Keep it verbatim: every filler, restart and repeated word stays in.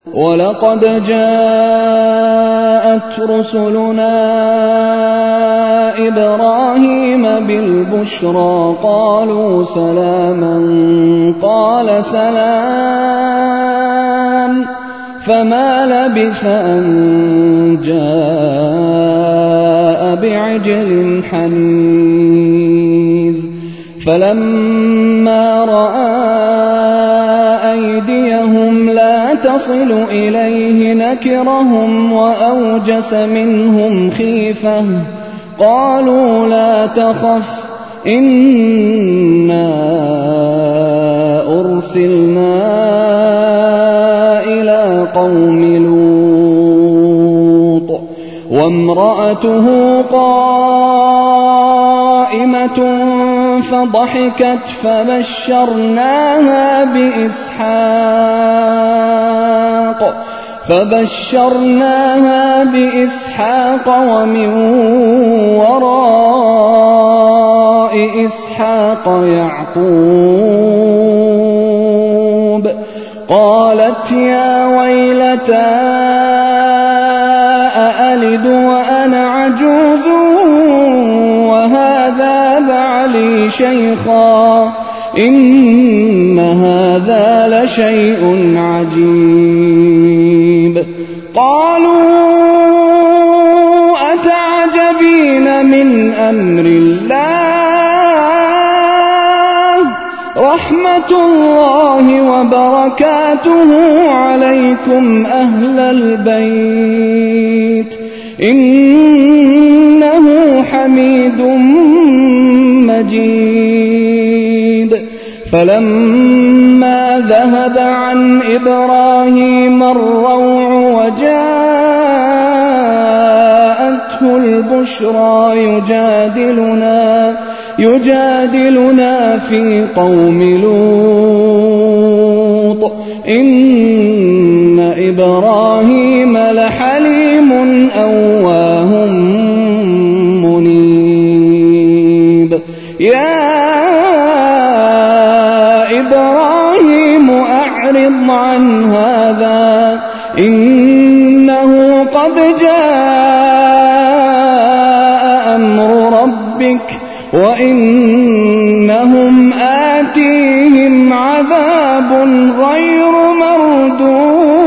وَلَقَدْ جَاءَتْ رُسُلُنَا إِبْرَاهِيمَ بِالْبُشْرَىٰ قَالُوا سَلَامًا قَالَ سَلَامٌ فَمَا لَبِثَ أَن جَاءَ بِعِجْلٍ حَنِيذٍ فَلَمَّا رَأَىٰ أَيْدِيَهُمْ لَا تَصِلُ إِلَيْهِ نَكِرَهُمْ وَأَوْجَسَ مِنْهُمْ خِيفَةً قَالُوا لَا تَخَفْ إِنَّا أُرْسِلْنَا إِلَىٰ قَوْمِ لُوطٍ وَامْرَأَتُهُ قَائِمَةٌ فَضَحِكَتْ فَبَشَّرْنَاهَا بِإِسْحَاقَ فَبَشَّرْنَاهَا بِإِسْحَاقَ وَمِن وَرَاءِ إِسْحَاقَ يَعْقُوبَ قَالَتْ يَا وَيْلَتَىٰ أَأَلِدُ وَأَنَا عَجُوزٌ وَهَٰذَا بَعْلِي شَيْخًا إِنَّ هَٰذَا لَشَيْءٌ عَجِيبٌ قَالُوا أَتَعْجَبِينَ مِنْ أَمْرِ اللَّهِ رَحْمَتُ اللَّهِ وَبَرَكَاتُهُ عَلَيْكُمْ أَهْلَ الْبَيْتِ إِنَّهُ حَمِيدٌ مَّجِيدٌ فَلَمَّا ذَهَبَ عَنْ إِبْرَاهِيمَ الرَّوْعُ وَجَاءَتْهُ الْبُشْرَىٰ يُجَادِلُنَا يُجَادِلُنَا فِي قَوْمِ لُوطٍ إِنَّ إِبْرَاهِيمَ لَحَلِيمٌ أَوَّاهٌ مُّنِيبٌ يَا إِبْرَاهِيمُ أَعْرِضْ عَنْ هَٰذَا إِنَّهُ قَدْ جَاءَ أَمْرُ رَبِّكَ وَإِنَّهُمْ آتِيهِمْ عَذَابٌ غَيْرُ مَرْدُودٍ